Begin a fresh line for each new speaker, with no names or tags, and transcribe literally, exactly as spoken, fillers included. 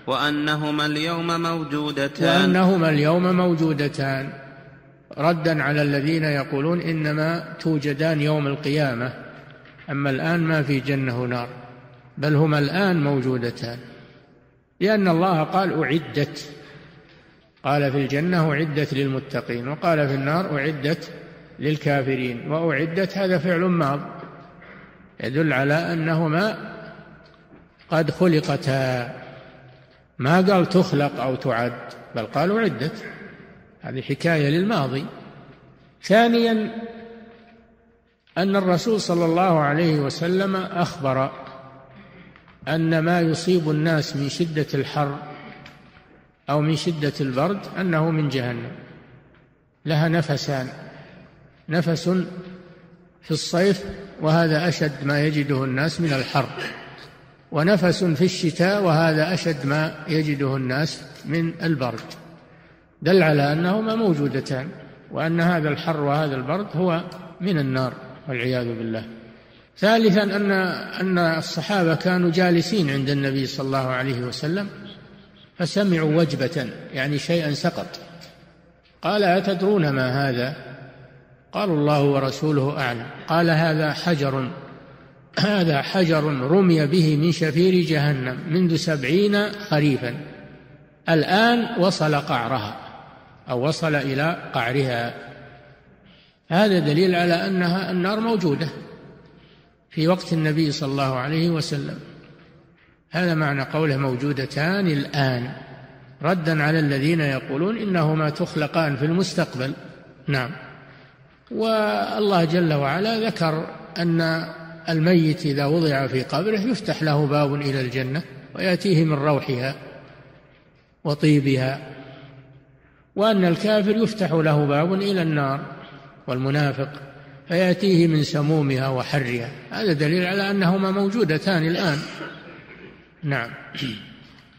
وأنهما اليوم موجودتان
وأنهما اليوم موجودتان ردا على الذين يقولون إنما توجدان يوم القيامة، أما الآن ما في جنة ونار، بل هما الآن موجودتان، لأن الله قال أعدت، قال في الجنة أعدت للمتقين، وقال في النار أعدت للكافرين. وأعدت هذا فعل ماض يدل على أنهما قد خلقتا، ما قال تخلق أو تعد، بل قال أعدت، هذه حكاية للماضي. ثانيا أن الرسول صلى الله عليه وسلم أخبر أن ما يصيب الناس من شدة الحر أو من شدة البرد أنه من جهنم، لها نفسان، نفس في الصيف وهذا أشد ما يجده الناس من الحر، ونفس في الشتاء وهذا أشد ما يجده الناس من البرد، دل على أنهما موجودتان، وأن هذا الحر وهذا البرد هو من النار والعياذ بالله. ثالثا أن أن الصحابة كانوا جالسين عند النبي صلى الله عليه وسلم فسمعوا وجبة، يعني شيئا سقط، قال أتدرون ما هذا؟ قالوا الله ورسوله أعلم. قال هذا حجر هذا حجر رمي به من شفير جهنم منذ سبعين خريفا، الآن وصل قعرها أو وصل إلى قعرها. هذا دليل على أنها النار موجودة في وقت النبي صلى الله عليه وسلم. هذا معنى قوله موجودتان الآن، ردا على الذين يقولون إنهما تخلقان في المستقبل. نعم. والله جل وعلا ذكر أن الميت إذا وضع في قبره يفتح له باب إلى الجنة ويأتيه من روحها وطيبها، وأن الكافر يفتح له باب إلى النار والمنافق فيأتيه من سمومها وحرها. هذا دليل على أنهما موجودتان الآن. نعم.